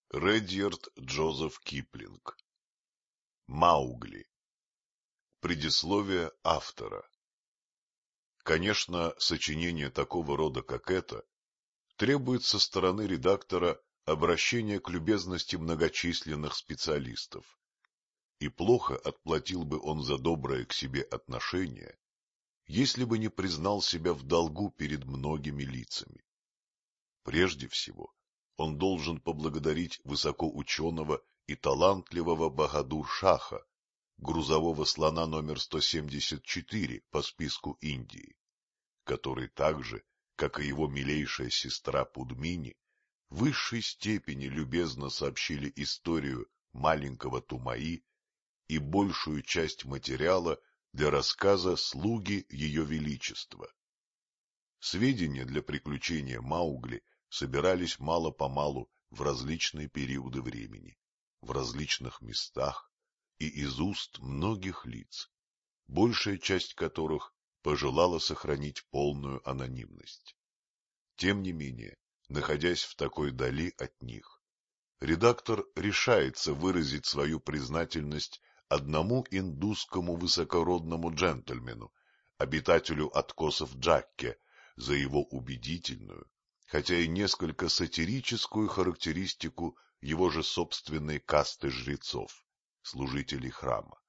Редьярд Джозеф Киплинг. Маугли. Предисловие автора. Конечно, сочинение такого рода, как это, требует со стороны редактора обращения к любезности многочисленных специалистов, и плохо отплатил бы он за доброе к себе отношение, если бы не признал себя в долгу перед многими лицами. Прежде всего, он должен поблагодарить высокоученого и талантливого Бахадур-шаха, грузового слона номер 174 по списку Индии, который так же, как и его милейшая сестра Пудмини, в высшей степени любезно сообщили историю маленького Тумаи и большую часть материала для рассказа «Слуги Ее Величества». Сведения для приключения Маугли собирались мало-помалу в различные периоды времени, в различных местах и из уст многих лиц, большая часть которых пожелала сохранить полную анонимность. Тем не менее, находясь в такой дали от них, редактор решается выразить свою признательность одному индусскому высокородному джентльмену, обитателю откосов Джакке, за его убедительную, хотя и несколько сатирическую характеристику его же собственной касты жрецов, служителей храма.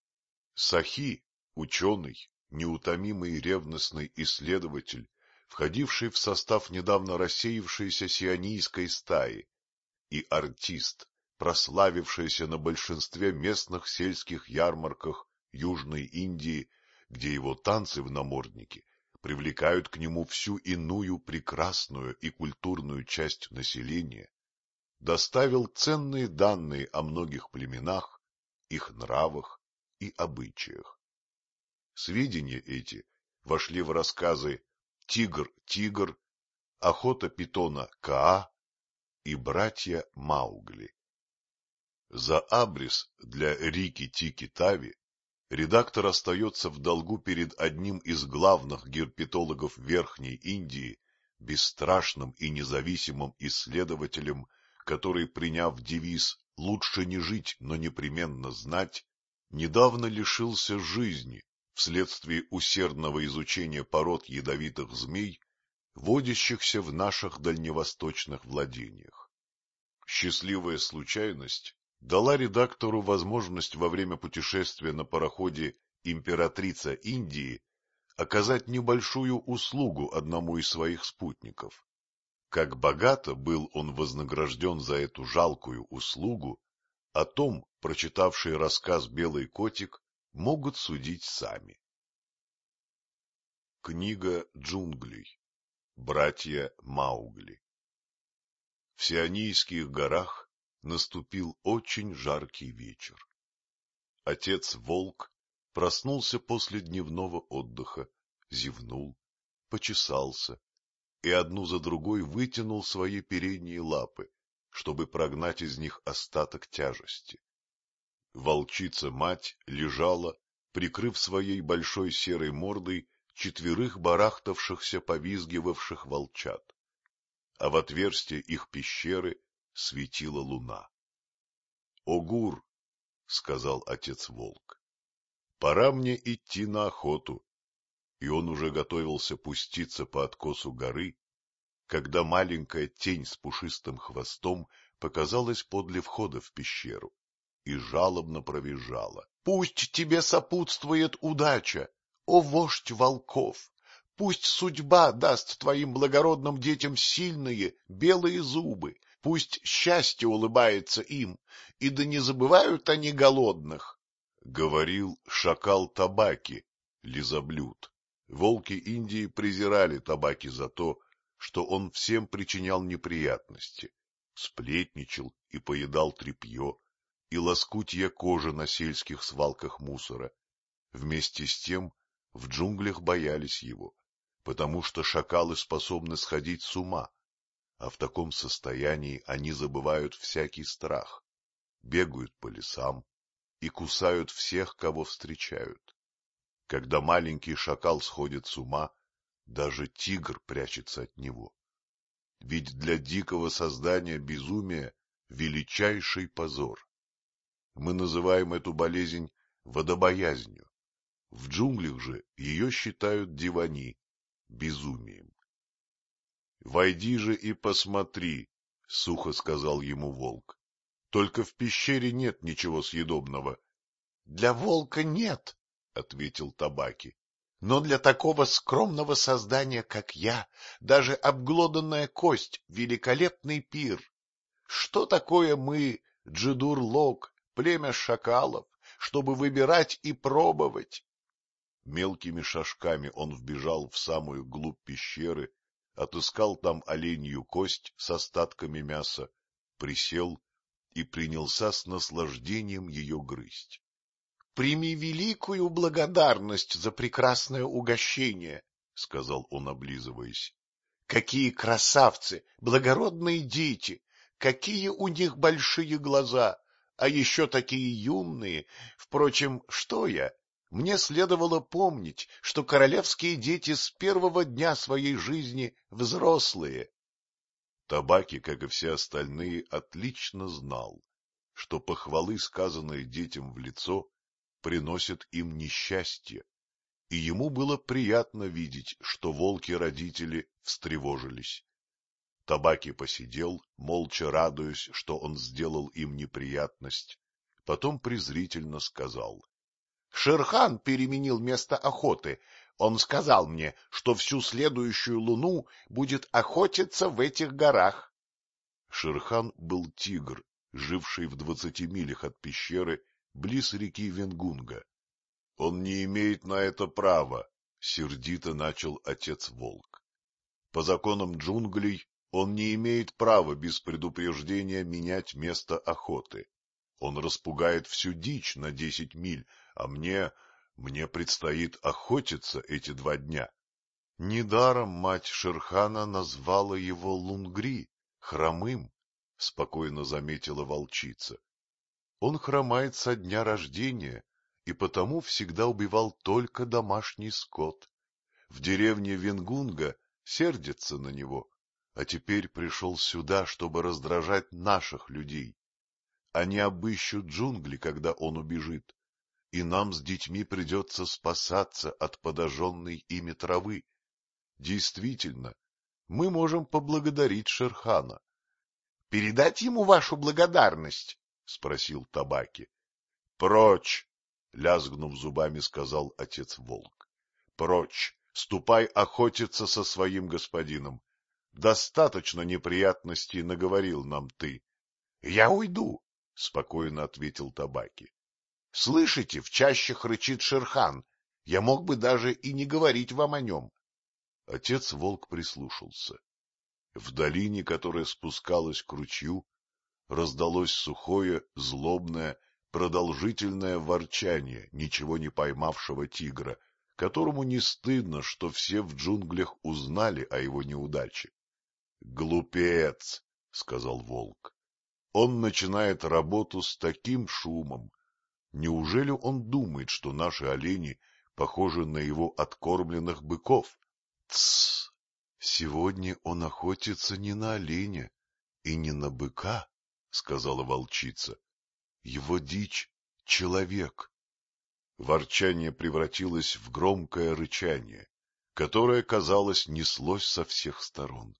Сахи, ученый, неутомимый и ревностный исследователь, входивший в состав недавно рассеявшейся сионийской стаи, и артист, прославившийся на большинстве местных сельских ярмарках Южной Индии, где его танцы в наморднике привлекают к нему всю иную прекрасную и культурную часть населения, доставил ценные данные о многих племенах, их нравах и обычаях. Сведения эти вошли в рассказы «Тигр, охота питона Каа» и «Братья Маугли». За абрис для Рикки-Тикки-Тави редактор остается в долгу перед одним из главных герпетологов Верхней Индии, бесстрашным и независимым исследователем, который, приняв девиз «лучше не жить, но непременно знать», недавно лишился жизни вследствие усердного изучения пород ядовитых змей, водящихся в наших дальневосточных владениях. Счастливая случайность дала редактору возможность во время путешествия на пароходе «Императрица Индии» оказать небольшую услугу одному из своих спутников. Как богато был он вознагражден за эту жалкую услугу, о том, прочитавшие рассказ «Белый котик», могут судить сами. Книга джунглей. Братья Маугли. В Сионийских горах наступил очень жаркий вечер. Отец-волк проснулся после дневного отдыха, зевнул, почесался и одну за другой вытянул свои передние лапы, чтобы прогнать из них остаток тяжести. Волчица-мать лежала, прикрыв своей большой серой мордой четверых барахтавшихся, повизгивавших волчат, а в отверстие их пещеры светила луна. — Огур, — сказал отец-волк, — пора мне идти на охоту. И он уже готовился пуститься по откосу горы, когда маленькая тень с пушистым хвостом показалась подле входа в пещеру и жалобно провизжала. — Пусть тебе сопутствует удача, о вождь волков! Пусть судьба даст твоим благородным детям сильные белые зубы, пусть счастье улыбается им, и да не забывают они голодных, — говорил шакал Табаки, лизоблюд. Волки Индии презирали Табаки за то, что он всем причинял неприятности, сплетничал и поедал тряпье и лоскутья кожи на сельских свалках мусора. Вместе с тем в джунглях боялись его, потому что шакалы способны сходить с ума, а в таком состоянии они забывают всякий страх, бегают по лесам и кусают всех, кого встречают. Когда маленький шакал сходит с ума, даже тигр прячется от него. Ведь для дикого создания безумие величайший позор. Мы называем эту болезнь водобоязнью. В джунглях же ее считают дивани, безумием. — Войди же и посмотри, — сухо сказал ему волк. — Только в пещере нет ничего съедобного. — Для волка нет, — ответил Табаки. — Но для такого скромного создания, как я, даже обглоданная кость — великолепный пир. Что такое мы, Джидур-Лог, племя шакалов, чтобы выбирать и пробовать? Мелкими шажками он вбежал в самую глубь пещеры, отыскал там оленью кость с остатками мяса, присел и принялся с наслаждением ее грызть. — Прими великую благодарность за прекрасное угощение, — сказал он, облизываясь. — Какие красавцы, благородные дети! Какие у них большие глаза! А еще такие юные! Впрочем, что я? Мне следовало помнить, что королевские дети с первого дня своей жизни взрослые. Табаки, как и все остальные, отлично знал, что похвалы, сказанные детям в лицо, приносят им несчастье, и ему было приятно видеть, что волки-родители встревожились. Табаки посидел, молча радуясь, что он сделал им неприятность, потом презрительно сказал: — Шер-хан переменил место охоты. Он сказал мне, что всю следующую луну будет охотиться в этих горах. Шер-хан был тигр, живший в 20 милях от пещеры, близ реки Венгунга. — Он не имеет на это права, — сердито начал отец-волк. По законам джунглей он не имеет права без предупреждения менять место охоты. Он распугает всю дичь на 10 миль, а мне предстоит охотиться эти 2 дня. Недаром мать Шерхана назвала его Лунгри, хромым, — спокойно заметила волчица. Он хромает со дня рождения и потому всегда убивал только домашний скот. В деревне Венгунга сердятся на него, а теперь пришел сюда, чтобы раздражать наших людей. Они обыщут джунгли, когда он убежит, и нам с детьми придется спасаться от подожженной ими травы. Действительно, мы можем поблагодарить Шерхана. — Передать ему вашу благодарность? — спросил Табаки. — Прочь! — лязгнув зубами, сказал отец-волк. — Прочь! Ступай охотиться со своим господином. Достаточно неприятностей наговорил нам ты. — Я уйду, — спокойно ответил Табаки. — Слышите, в чащах рычит Шерхан. Я мог бы даже и не говорить вам о нем. Отец-волк прислушался. В долине, которая спускалась к ручью, раздалось сухое, злобное, продолжительное ворчание ничего не поймавшего тигра, которому не стыдно, что все в джунглях узнали о его неудаче. — Глупец, — сказал волк. — Он начинает работу с таким шумом. Неужели он думает, что наши олени похожи на его откормленных быков? — Тссс! Сегодня он охотится не на оленя и не на быка, — сказала волчица. — Его дичь — человек. Ворчание превратилось в громкое рычание, которое, казалось, неслось со всех сторон.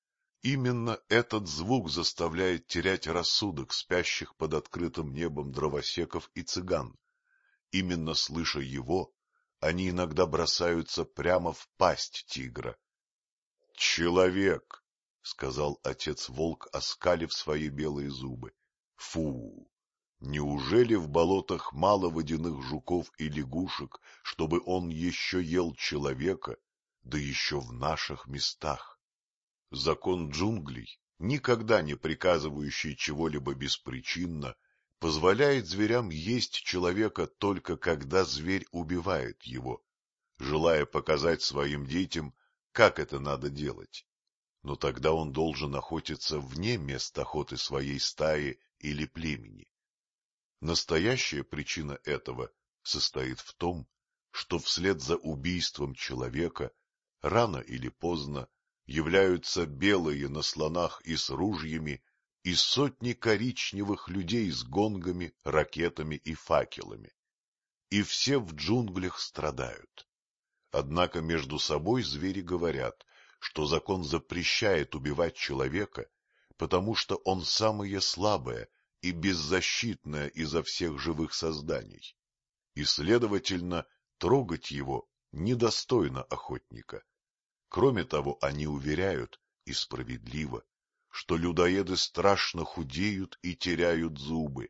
Именно этот звук заставляет терять рассудок спящих под открытым небом дровосеков и цыган. Именно слыша его, они иногда бросаются прямо в пасть тигра. — Человек! — сказал отец-волк, оскалив свои белые зубы. — Фу! Неужели в болотах мало водяных жуков и лягушек, чтобы он еще ел человека, да еще в наших местах? Закон джунглей, никогда не приказывающий чего-либо беспричинно, позволяет зверям есть человека только когда зверь убивает его, желая показать своим детям, как это надо делать. Но тогда он должен охотиться вне мест охоты своей стаи или племени. Настоящая причина этого состоит в том, что вслед за убийством человека рано или поздно являются белые на слонах и с ружьями и сотни коричневых людей с гонгами, ракетами и факелами. И все в джунглях страдают. Однако между собой звери говорят, что закон запрещает убивать человека, потому что он самое слабое и беззащитное изо всех живых созданий, и, следовательно, трогать его недостойно охотника. Кроме того, они уверяют, и справедливо, что людоеды страшно худеют и теряют зубы.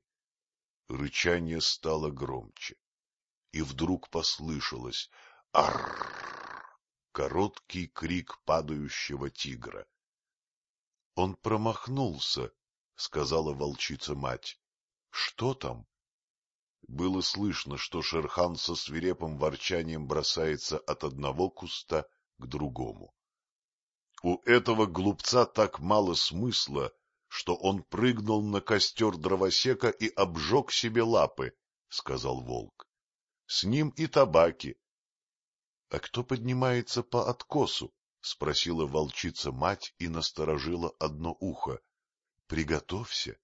Рычание стало громче, и вдруг послышалось «Аррррр!» короткий крик падающего тигра. — Он промахнулся, — сказала волчица-мать. — Что там? Было слышно, что Шер-хан со свирепым ворчанием бросается от одного куста к другому. У этого глупца так мало смысла, что он прыгнул на костер дровосека и обжег себе лапы, — сказал волк. — С ним и табаки. — А кто поднимается по откосу? — спросила волчица-мать и насторожила одно ухо. — Приготовься.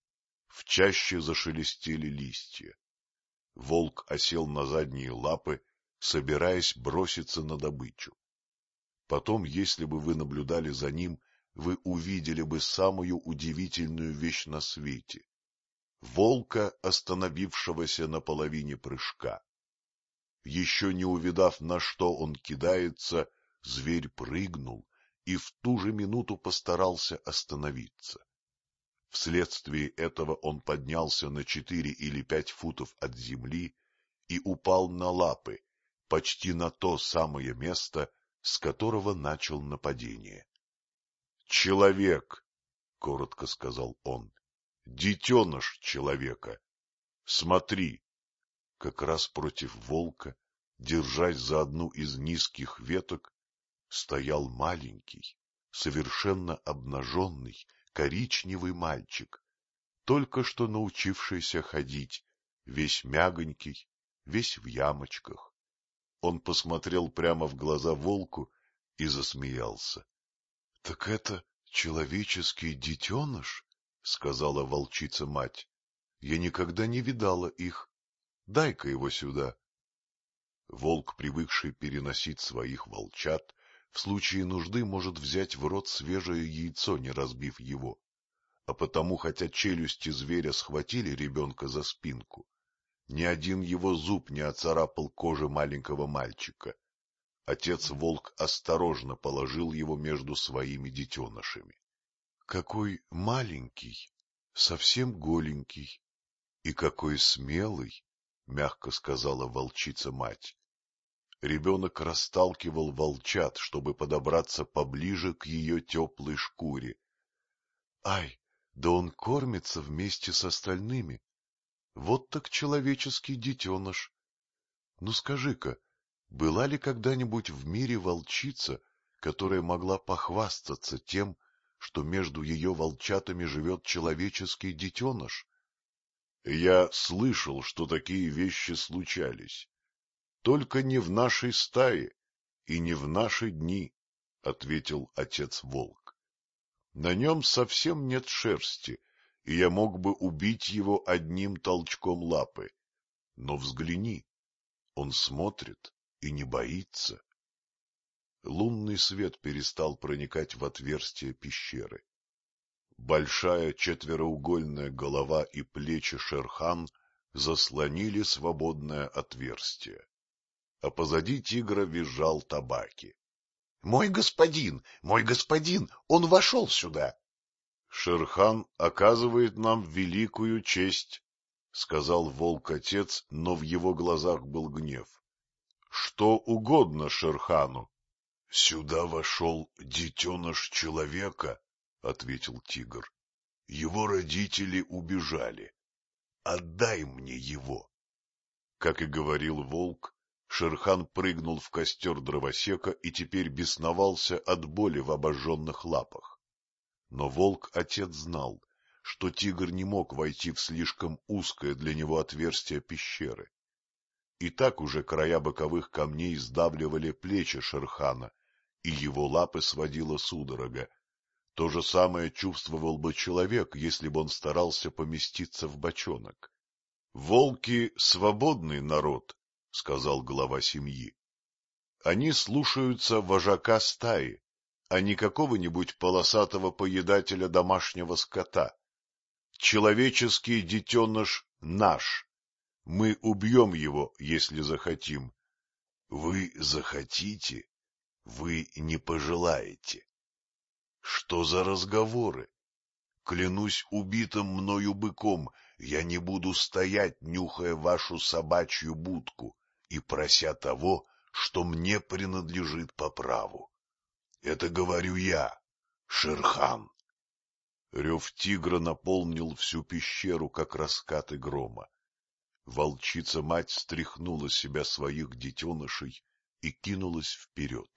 В чаще зашелестели листья. Волк осел на задние лапы, собираясь броситься на добычу. Потом, если бы вы наблюдали за ним, вы увидели бы самую удивительную вещь на свете — волка, остановившегося на половине прыжка. Еще не увидав, на что он кидается, зверь прыгнул и в ту же минуту постарался остановиться. Вследствие этого он поднялся на 4 или 5 футов от земли и упал на лапы, почти на то самое место, с которого начал нападение. — Человек, — коротко сказал он, — детеныш человека. Смотри. Как раз против волка, держась за одну из низких веток, стоял маленький, совершенно обнаженный, коричневый мальчик, только что научившийся ходить, весь мягонький, весь в ямочках. Он посмотрел прямо в глаза волку и засмеялся. — Так это человеческий детеныш? — сказала волчица-мать. — Я никогда не видала их. Дай-ка его сюда. Волк, привыкший переносить своих волчат, в случае нужды может взять в рот свежее яйцо, не разбив его. А потому, хотя челюсти зверя схватили ребенка за спинку, ни один его зуб не оцарапал кожи маленького мальчика. Отец-волк осторожно положил его между своими детенышами. — Какой маленький, совсем голенький, и какой смелый! — мягко сказала волчица-мать. Ребенок расталкивал волчат, чтобы подобраться поближе к ее теплой шкуре. — Ай, да он кормится вместе с остальными. Вот так человеческий детеныш. Ну скажи-ка, была ли когда-нибудь в мире волчица, которая могла похвастаться тем, что между ее волчатами живет человеческий детеныш? Я слышал, что такие вещи случались. Только не в нашей стае и не в наши дни, — ответил отец-волк. На нем совсем нет шерсти, и я мог бы убить его одним толчком лапы. Но взгляни, он смотрит и не боится. Лунный свет перестал проникать в отверстие пещеры. Большая четвероугольная голова и плечи Шер-хан заслонили свободное отверстие, а позади тигра визжал табаки. — мой господин, он вошел сюда! — Шер-хан оказывает нам великую честь, — сказал волк-отец, но в его глазах был гнев. — Что угодно Шер-хану. — Сюда вошел детеныш человека, — ответил тигр. — Его родители убежали. Отдай мне его. Как и говорил волк, Шер-хан прыгнул в костер дровосека и теперь бесновался от боли в обожженных лапах. Но волк-отец знал, что тигр не мог войти в слишком узкое для него отверстие пещеры. И так уже края боковых камней сдавливали плечи Шер-хана, и его лапы сводила судорога. То же самое чувствовал бы человек, если бы он старался поместиться в бочонок. — Волки — свободный народ, — сказал глава семьи. Они слушаются вожака стаи, а не какого-нибудь полосатого поедателя домашнего скота. Человеческий детеныш наш. Мы убьем его, если захотим. Вы захотите, вы не пожелаете. Что за разговоры? Клянусь убитым мною быком, я не буду стоять, нюхая вашу собачью будку и прося того, что мне принадлежит по праву. Это говорю я, Шер-хан. Рев тигра наполнил всю пещеру, как раскаты грома. Волчица-мать стряхнула с себя своих детенышей и кинулась вперед.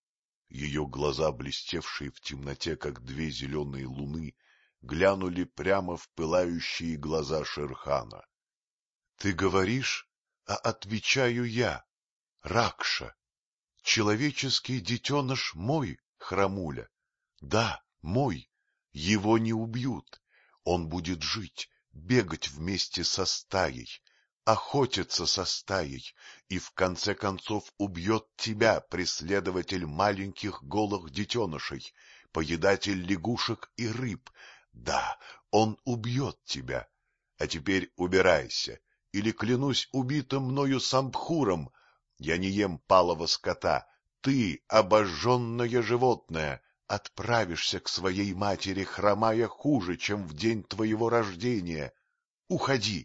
Ее глаза, блестевшие в темноте, как две зеленые луны, глянули прямо в пылающие глаза Шер-хана. — Ты говоришь, а отвечаю я, Ракша. Человеческий детеныш мой, Храмуля. Да, мой. Его не убьют. Он будет жить, бегать вместе со стаей, охотиться со стаей и в конце концов убьет тебя, преследователь маленьких голых детенышей, поедатель лягушек и рыб. Да, он убьет тебя. А теперь убирайся, или клянусь убитым мною Самбхуром. Я не ем палого скота. Ты, обожженное животное, отправишься к своей матери, хромая хуже, чем в день твоего рождения. Уходи.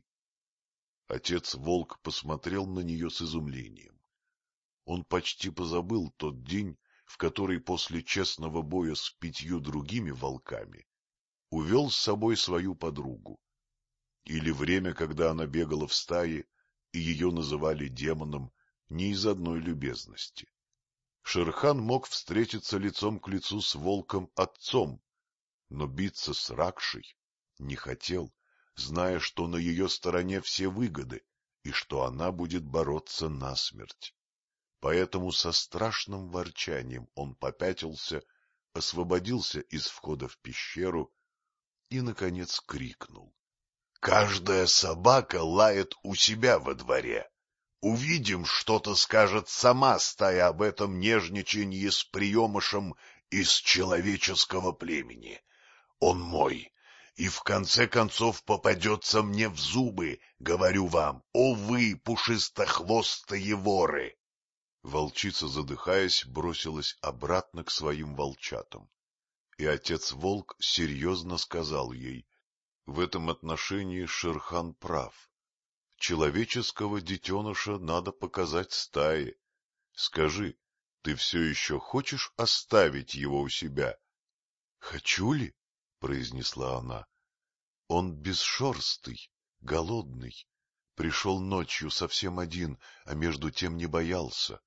Отец-волк посмотрел на нее с изумлением. Он почти позабыл тот день, в который после честного боя с 5 другими волками увел с собой свою подругу. Или время, когда она бегала в стае, и ее называли демоном не из одной любезности. Шер-хан мог встретиться лицом к лицу с волком-отцом, но биться с Ракшей не хотел, зная, что на ее стороне все выгоды и что она будет бороться насмерть. Поэтому со страшным ворчанием он попятился, освободился из входа в пещеру и, наконец, крикнул. — Каждая собака лает у себя во дворе. Увидим, что-то скажет сама стая об этом нежничанье с приемышем из человеческого племени. Он мой, и в конце концов попадется мне в зубы, говорю вам, о вы, пушистохвостые воры! Волчица, задыхаясь, бросилась обратно к своим волчатам. И отец-волк серьезно сказал ей, в этом отношении Шер-хан прав. Человеческого детеныша надо показать стае. Скажи, ты все еще хочешь оставить его у себя? — Хочу ли? — произнесла она. — Он бесшерстый, голодный, пришел ночью совсем один, а между тем не боялся.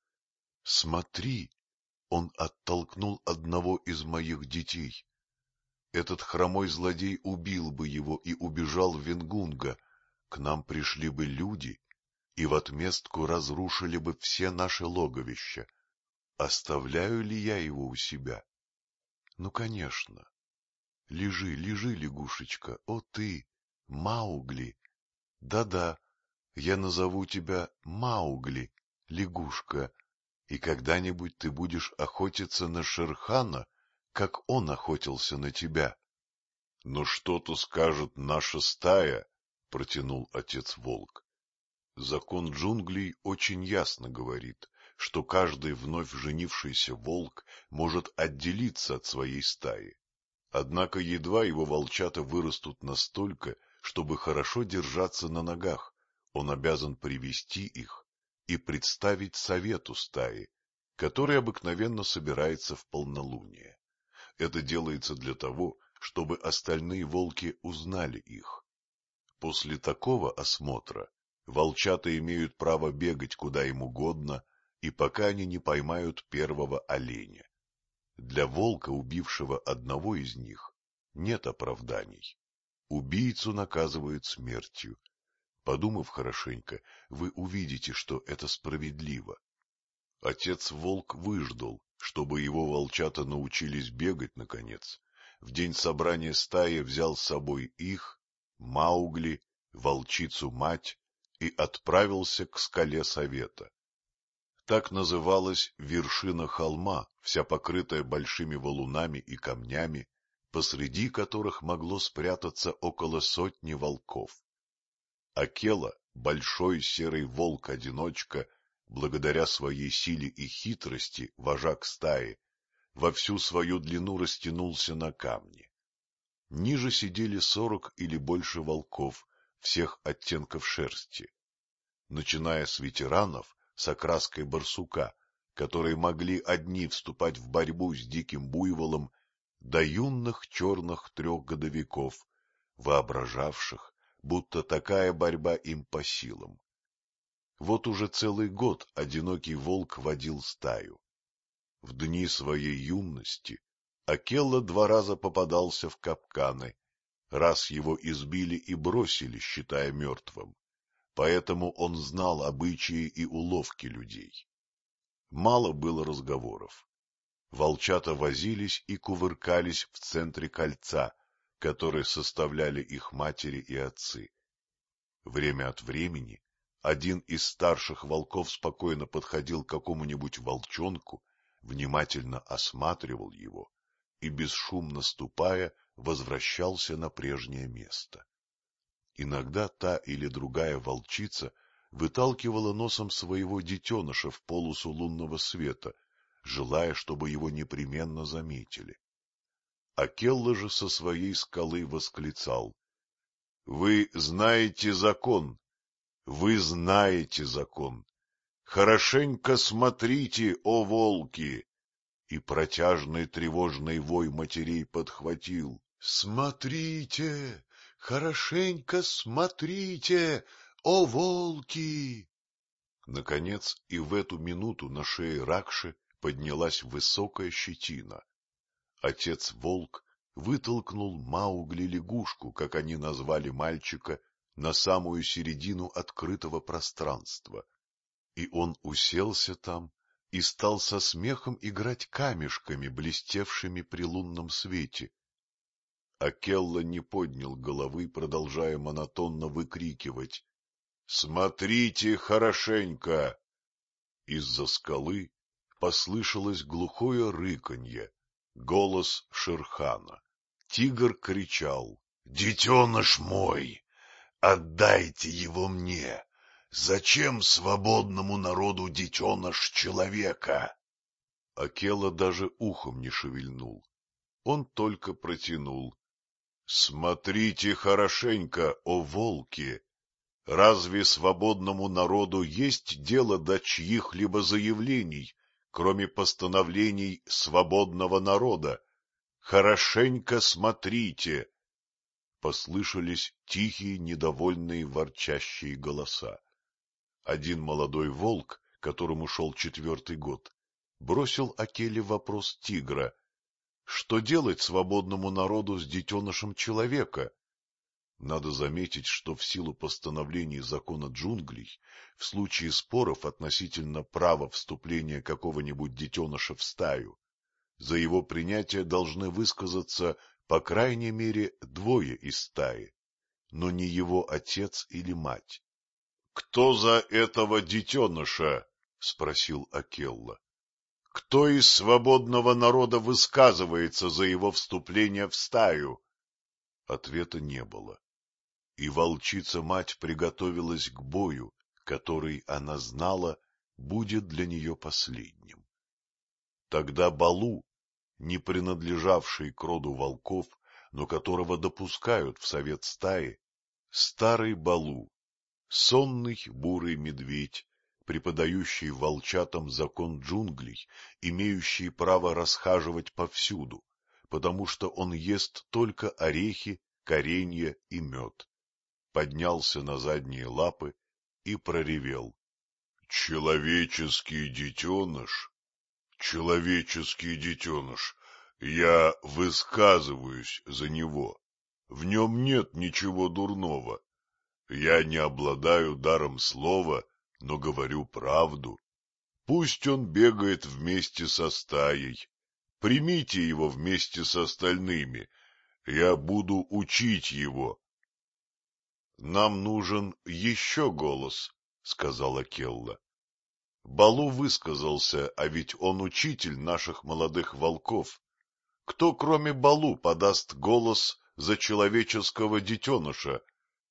Смотри, он оттолкнул одного из моих детей. Этот хромой злодей убил бы его и убежал в Венгунга. К нам пришли бы люди и в отместку разрушили бы все наши логовища. Оставляю ли я его у себя? Ну, конечно. Лежи, лежи, лягушечка, о ты, Маугли. Да-да, я назову тебя Маугли, лягушка, и когда-нибудь ты будешь охотиться на Шер-хана, как он охотился на тебя. — Но что-то скажет наша стая, — протянул отец-волк. Закон джунглей очень ясно говорит, что каждый вновь женившийся волк может отделиться от своей стаи. Однако едва его волчата вырастут настолько, чтобы хорошо держаться на ногах, он обязан привести их и представить совету стаи, который обыкновенно собирается в полнолуние. Это делается для того, чтобы остальные волки узнали их. После такого осмотра волчата имеют право бегать куда им угодно, и пока они не поймают первого оленя. Для волка, убившего одного из них, нет оправданий. Убийцу наказывают смертью. Подумав хорошенько, вы увидите, что это справедливо. Отец-волк выждал, чтобы его волчата научились бегать, наконец, в день собрания стаи взял с собой их, Маугли, волчицу-мать и отправился к скале совета. Так называлась вершина холма, вся покрытая большими валунами и камнями, посреди которых могло спрятаться около сотни волков. Акела, большой серый волк-одиночка, благодаря своей силе и хитрости, вожак стаи, во всю свою длину растянулся на камне. Ниже сидели 40 или больше волков всех оттенков шерсти, начиная с ветеранов с окраской барсука, которые могли одни вступать в борьбу с диким буйволом, до юных черных трехгодовиков, воображавших, будто такая борьба им по силам. Вот уже целый год одинокий волк водил стаю. В дни своей юности Акелла 2 раза попадался в капканы, раз его избили и бросили, считая мертвым, поэтому он знал обычаи и уловки людей. Мало было разговоров. Волчата возились и кувыркались в центре кольца, которое составляли их матери и отцы. Время от времени один из старших волков спокойно подходил к какому-нибудь волчонку, внимательно осматривал его и, бесшумно ступая, возвращался на прежнее место. Иногда та или другая волчица выталкивала носом своего детеныша в полосу лунного света, желая, чтобы его непременно заметили. Акелла же со своей скалы восклицал: — Вы знаете закон! Вы знаете закон! Хорошенько смотрите, о волки! И протяжный тревожный вой матерей подхватил: — Смотрите! Хорошенько смотрите, о волки! Наконец, и в эту минуту на шее Ракши поднялась высокая щетина. Отец-волк вытолкнул Маугли-лягушку, как они назвали мальчика, на самую середину открытого пространства, и он уселся там и стал со смехом играть камешками, блестевшими при лунном свете. Акелла не поднял головы, продолжая монотонно выкрикивать: — Смотрите хорошенько! Из-за скалы послышалось глухое рыканье, голос Шерхана. Тигр кричал: — Детеныш мой! Отдайте его мне! Зачем свободному народу детеныш человека? Акела даже ухом не шевельнул. Он только протянул: — Смотрите хорошенько, о волки! Разве свободному народу есть дело до чьих-либо заявлений, кроме постановлений свободного народа? Хорошенько смотрите! Послышались тихие, недовольные, ворчащие голоса. Один молодой волк, которому шел 4-й год, бросил Акеле вопрос тигра: — Что делать свободному народу с детенышем человека? Надо заметить, что в силу постановлений закона джунглей, в случае споров относительно права вступления какого-нибудь детеныша в стаю, за его принятие должны высказаться по крайней мере 2 из стаи, но не его отец или мать. — Кто за этого детеныша? — спросил Акелла. — Кто из свободного народа высказывается за его вступление в стаю? Ответа не было, и волчица-мать приготовилась к бою, который, она знала, будет для нее последним. Тогда Балу, не принадлежавший к роду волков, но которого допускают в совет стаи, старый Балу, сонный бурый медведь, преподающий волчатам закон джунглей, имеющий право расхаживать повсюду, потому что он ест только орехи, коренья и мед, поднялся на задние лапы и проревел: — Человеческий детеныш! Человеческий детеныш! Я высказываюсь за него. В нем нет ничего дурного. Я не обладаю даром слова, но говорю правду. Пусть он бегает вместе со стаей. примите его вместе с остальными, я буду учить его. — Нам нужен еще голос, — сказала Келла. Балу высказался, а ведь он учитель наших молодых волков. Кто, кроме Балу, подаст голос за человеческого детеныша?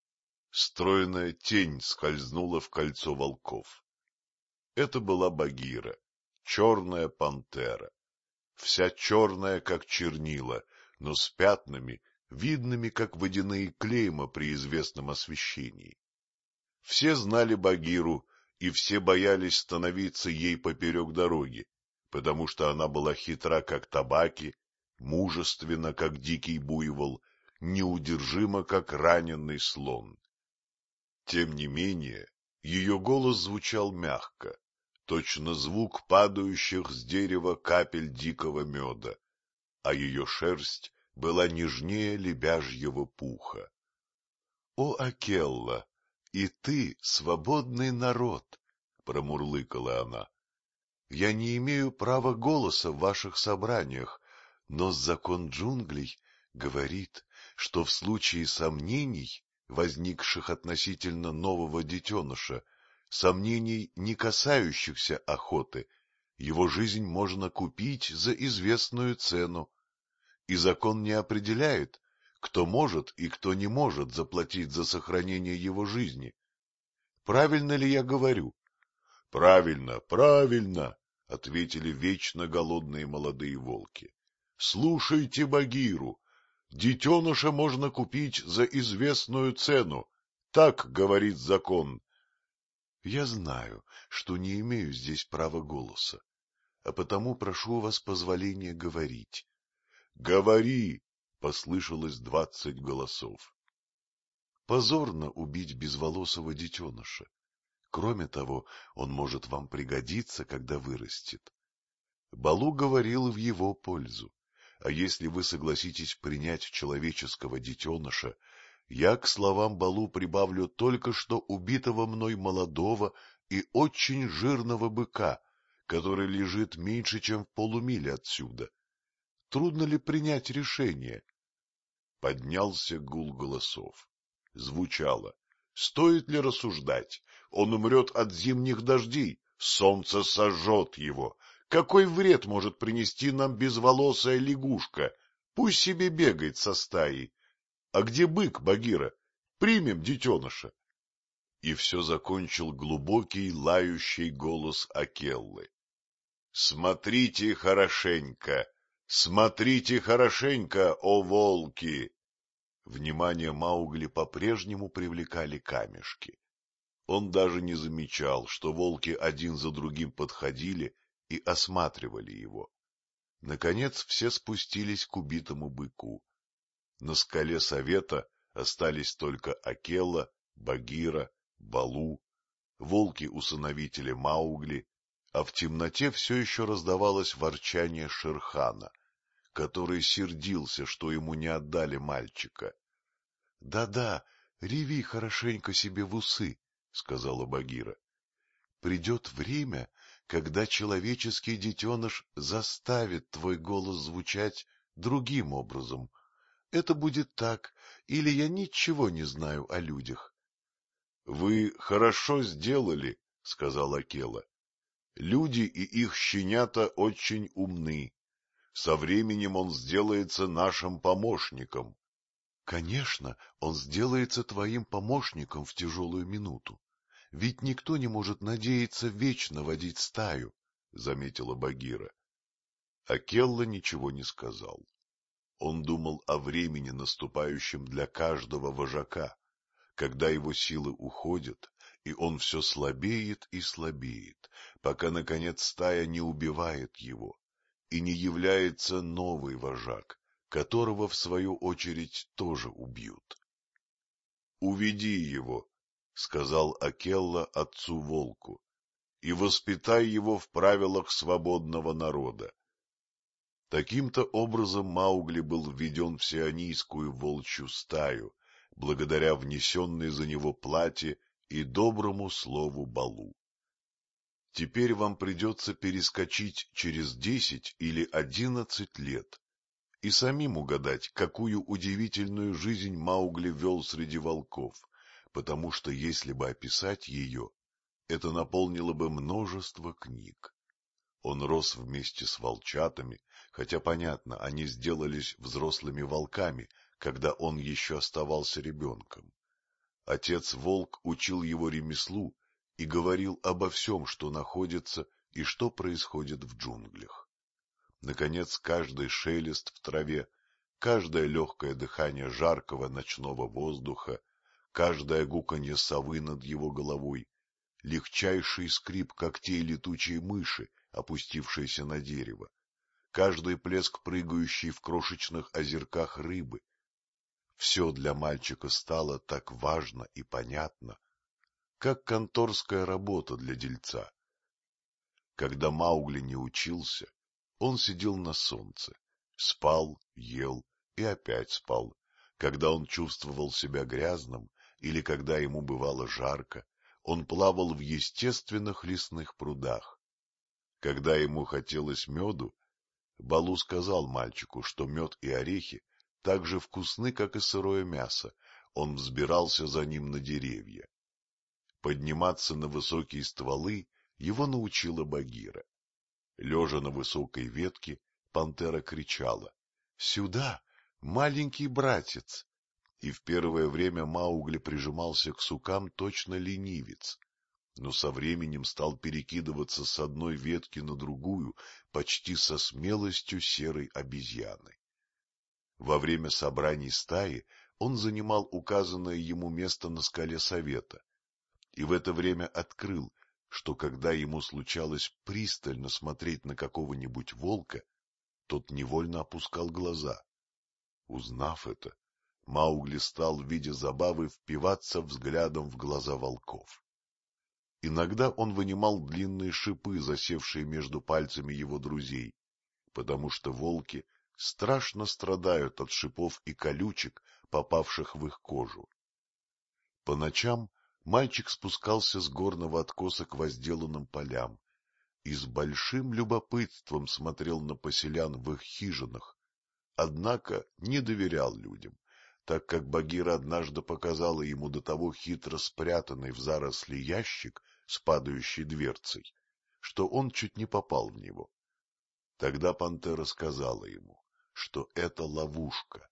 Стройная тень скользнула в кольцо волков. Это была Багира, черная пантера, вся черная, как чернила, но с пятнами, видными, как водяные клейма при известном освещении. Все знали Багиру, и все боялись становиться ей поперек дороги, потому что она была хитра, как табаки, мужественна, как дикий буйвол, неудержима, как раненый слон. Тем не менее, ее голос звучал мягко, точно звук падающих с дерева капель дикого меда, а ее шерсть была нежнее лебяжьего пуха. — О, Акелла, и ты свободный народ! — промурлыкала она. — Я не имею права голоса в ваших собраниях, но закон джунглей говорит, что в случае сомнений, возникших относительно нового детеныша, сомнений, не касающихся охоты, его жизнь можно купить за известную цену. И закон не определяет, кто может и кто не может заплатить за сохранение его жизни. Правильно ли я говорю? — Правильно, правильно, — ответили вечно голодные молодые волки. — Слушайте Багиру. Детеныша можно купить за известную цену. Так говорит закон. — Я знаю, что не имею здесь права голоса, а потому прошу у вас позволения говорить. — Говори! — послышалось 20 голосов. Позорно убить безволосого детеныша. Кроме того, он может вам пригодиться, когда вырастет. Балу говорил в его пользу, а если вы согласитесь принять человеческого детеныша, я к словам Балу прибавлю только что убитого мной молодого и очень жирного быка, который лежит меньше, чем в полумиле отсюда. Трудно ли принять решение? Поднялся гул голосов. Звучало: стоит ли рассуждать? Он умрет от зимних дождей, солнце сожжет его. Какой вред может принести нам безволосая лягушка? Пусть себе бегает со стаей. А где бык, Багира? Примем детеныша. И все закончил глубокий лающий голос Акеллы. Смотрите хорошенько, смотрите хорошенько, о волки! Внимание Маугли по-прежнему привлекали камешки. Он даже не замечал, что волки один за другим подходили и осматривали его. Наконец все спустились к убитому быку. На скале совета остались только Акелла, Багира, Балу, волки-усыновители Маугли, а в темноте все еще раздавалось ворчание Шерхана, который сердился, что ему не отдали мальчика. — Да-да, реви хорошенько себе в усы, — сказала Багира. — Придет время, когда человеческий детеныш заставит твой голос звучать другим образом. Это будет так, или я ничего не знаю о людях. — Вы хорошо сделали, — сказал Акела. — Люди и их щенята очень умны. Со временем он сделается нашим помощником. — Конечно, он сделается твоим помощником в тяжелую минуту. Ведь никто не может надеяться вечно водить стаю, — заметила Багира. Акелла ничего не сказал. Он думал о времени, наступающем для каждого вожака, когда его силы уходят, и он все слабеет и слабеет, пока, наконец, стая не убивает его, и не является новый вожак, которого, в свою очередь, тоже убьют. — Уведи его, — сказал Акелла отцу-волку, — и воспитай его в правилах свободного народа. Таким-то образом Маугли был введен в сионийскую волчью стаю, благодаря внесенной за него плате и доброму слову Балу. Теперь вам придется перескочить через 10 или 11 лет и самим угадать, какую удивительную жизнь Маугли вел среди волков, потому что если бы описать ее, это наполнило бы множество книг. Он рос вместе с волчатами, хотя, понятно, они сделались взрослыми волками, когда он еще оставался ребенком. Отец-волк учил его ремеслу и говорил обо всем, что находится и что происходит в джунглях. Наконец, каждый шелест в траве, каждое легкое дыхание жаркого ночного воздуха, каждое гуканье совы над его головой, легчайший скрип когтей летучей мыши, опустившейся на дерево, каждый плеск прыгающей в крошечных озерках рыбы. Все для мальчика стало так важно и понятно, как конторская работа для дельца. Когда Маугли не учился, он сидел на солнце, спал, ел и опять спал. Когда он чувствовал себя грязным или когда ему бывало жарко, он плавал в естественных лесных прудах. Когда ему хотелось меду, Балу сказал мальчику, что мед и орехи так же вкусны, как и сырое мясо. Он взбирался за ним на деревья. Подниматься на высокие стволы его научила Багира. Лежа на высокой ветке, пантера кричала: «Сюда, маленький братец!» И в первое время Маугли прижимался к сукам точно ленивец, но со временем стал перекидываться с одной ветки на другую почти со смелостью серой обезьяны. Во время собраний стаи он занимал указанное ему место на скале совета, и в это время открыл, что когда ему случалось пристально смотреть на какого-нибудь волка, тот невольно опускал глаза. Узнав это, Маугли стал в виде забавы впиваться взглядом в глаза волков. Иногда он вынимал длинные шипы, засевшие между пальцами его друзей, потому что волки страшно страдают от шипов и колючек, попавших в их кожу. По ночам мальчик спускался с горного откоса к возделанным полям и с большим любопытством смотрел на поселян в их хижинах, однако не доверял людям, так как Багира однажды показала ему до того хитро спрятанный в заросли ящик с падающей дверцей, что он чуть не попал в него. Тогда пантера сказала ему, что это ловушка,